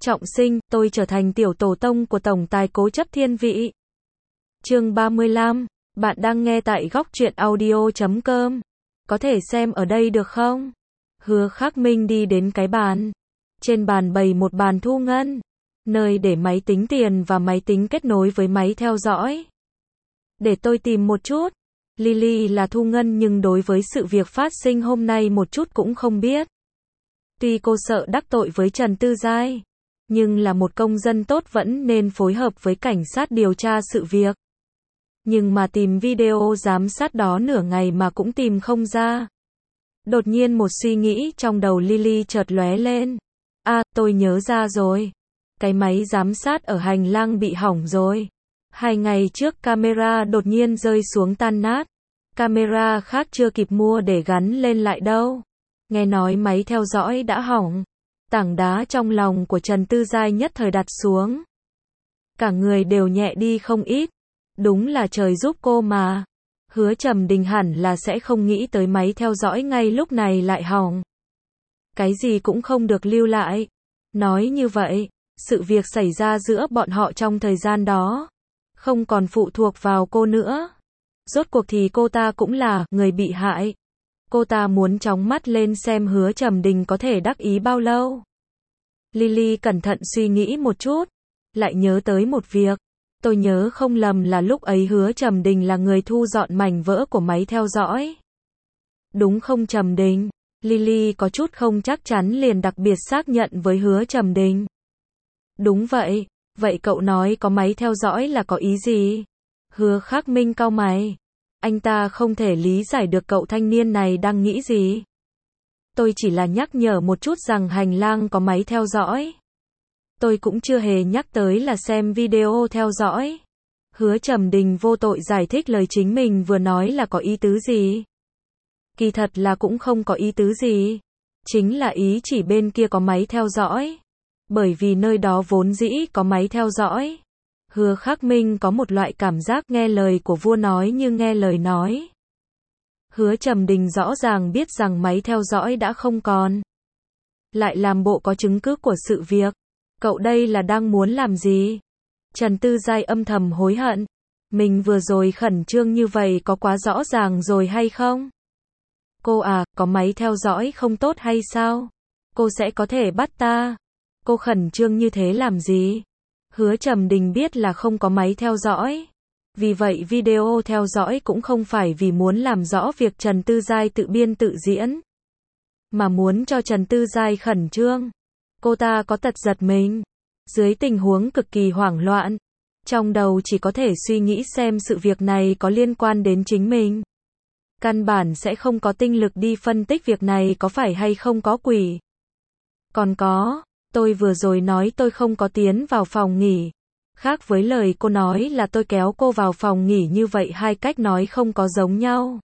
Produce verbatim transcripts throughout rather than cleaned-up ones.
Trọng sinh, tôi trở thành tiểu tổ tông của tổng tài cố chấp thiên vị. Chương ba mươi lăm, bạn đang nghe tại góc truyện audio chấm com. Có thể xem ở đây được không? Hứa Khắc Minh đi đến cái bàn. Trên bàn bày một bàn thu ngân, nơi để máy tính tiền và máy tính kết nối với máy theo dõi. Để tôi tìm một chút. Lily là thu ngân nhưng đối với sự việc phát sinh hôm nay một chút cũng không biết. Tuy cô sợ đắc tội với Trần Tư Giai, nhưng là một công dân tốt vẫn nên phối hợp với cảnh sát điều tra sự việc. Nhưng mà tìm video giám sát đó nửa ngày mà cũng tìm không ra. Đột nhiên một suy nghĩ trong đầu Lily chợt lóe lên. À, tôi nhớ ra rồi. Cái máy giám sát ở hành lang bị hỏng rồi. Hai ngày trước camera đột nhiên rơi xuống tan nát. Camera khác chưa kịp mua để gắn lên lại đâu. Nghe nói máy theo dõi đã hỏng. Tảng đá trong lòng của Trần Tư Giai nhất thời đặt xuống. Cả người đều nhẹ đi không ít. Đúng là trời giúp cô mà. Hứa Trầm Đình hẳn là sẽ không nghĩ tới máy theo dõi ngay lúc này lại hỏng. Cái gì cũng không được lưu lại. Nói như vậy, sự việc xảy ra giữa bọn họ trong thời gian đó không còn phụ thuộc vào cô nữa. Rốt cuộc thì cô ta cũng là người bị hại. Cô ta muốn chóng mắt lên xem Hứa Trầm Đình có thể đắc ý bao lâu. Lily cẩn thận suy nghĩ một chút, lại nhớ tới một việc. Tôi nhớ không lầm là lúc ấy Hứa Trầm Đình là người thu dọn mảnh vỡ của máy theo dõi. Đúng không Trầm Đình? Lily có chút không chắc chắn liền đặc biệt xác nhận với Hứa Trầm Đình. Đúng vậy, vậy cậu nói có máy theo dõi là có ý gì? Hứa Khắc Minh cau mày. Anh ta không thể lý giải được cậu thanh niên này đang nghĩ gì. Tôi chỉ là nhắc nhở một chút rằng hành lang có máy theo dõi. Tôi cũng chưa hề nhắc tới là xem video theo dõi. Hứa Trầm Đình vô tội giải thích lời chính mình vừa nói là có ý tứ gì. Kỳ thật là cũng không có ý tứ gì. Chính là ý chỉ bên kia có máy theo dõi. Bởi vì nơi đó vốn dĩ có máy theo dõi. Hứa Khắc Minh có một loại cảm giác nghe lời của vua nói như nghe lời nói. Hứa Trầm Đình rõ ràng biết rằng máy theo dõi đã không còn. Lại làm bộ có chứng cứ của sự việc. Cậu đây là đang muốn làm gì? Trần Tư Giai âm thầm hối hận. Mình vừa rồi khẩn trương như vậy có quá rõ ràng rồi hay không? Cô à, có máy theo dõi không tốt hay sao? Cô sẽ có thể bắt ta. Cô khẩn trương như thế làm gì? Hứa Trầm Đình biết là không có máy theo dõi. Vì vậy video theo dõi cũng không phải vì muốn làm rõ việc Trần Tư Giai tự biên tự diễn. Mà muốn cho Trần Tư Giai khẩn trương. Cô ta có tật giật mình. Dưới tình huống cực kỳ hoảng loạn. Trong đầu chỉ có thể suy nghĩ xem sự việc này có liên quan đến chính mình. Căn bản sẽ không có tinh lực đi phân tích việc này có phải hay không có quỷ. Còn có, tôi vừa rồi nói tôi không có tiến vào phòng nghỉ. Khác với lời cô nói là tôi kéo cô vào phòng nghỉ như vậy hai cách nói không có giống nhau.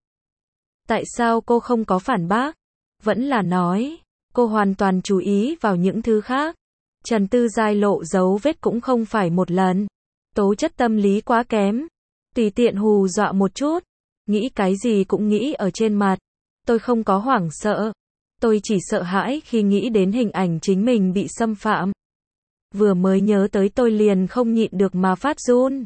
Tại sao cô không có phản bác? Vẫn là nói, cô hoàn toàn chú ý vào những thứ khác. Trần Tư Giai lộ dấu vết cũng không phải một lần. Tố chất tâm lý quá kém. Tùy tiện hù dọa một chút. Nghĩ cái gì cũng nghĩ ở trên mặt. Tôi không có hoảng sợ. Tôi chỉ sợ hãi khi nghĩ đến hình ảnh chính mình bị xâm phạm. Vừa mới nhớ tới tôi liền không nhịn được mà phát run.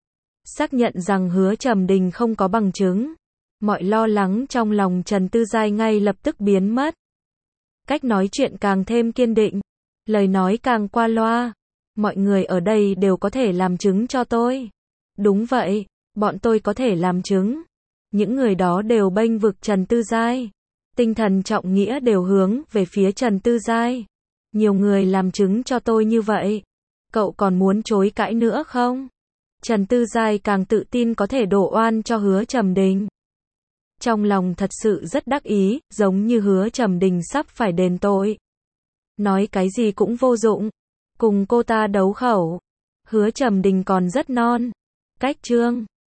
Xác nhận rằng Hứa Trầm Đình không có bằng chứng. Mọi lo lắng trong lòng Trần Tư Giai ngay lập tức biến mất. Cách nói chuyện càng thêm kiên định. Lời nói càng qua loa. Mọi người ở đây đều có thể làm chứng cho tôi. Đúng vậy, bọn tôi có thể làm chứng. Những người đó đều bênh vực Trần Tư Giai. Tinh thần trọng nghĩa đều hướng về phía Trần Tư Giai. Nhiều người làm chứng cho tôi như vậy. Cậu còn muốn chối cãi nữa không? Trần Tư Giai càng tự tin có thể đổ oan cho Hứa Trầm Đình. Trong lòng thật sự rất đắc ý, giống như Hứa Trầm Đình sắp phải đền tội. Nói cái gì cũng vô dụng. Cùng cô ta đấu khẩu. Hứa Trầm Đình còn rất non. Cách chương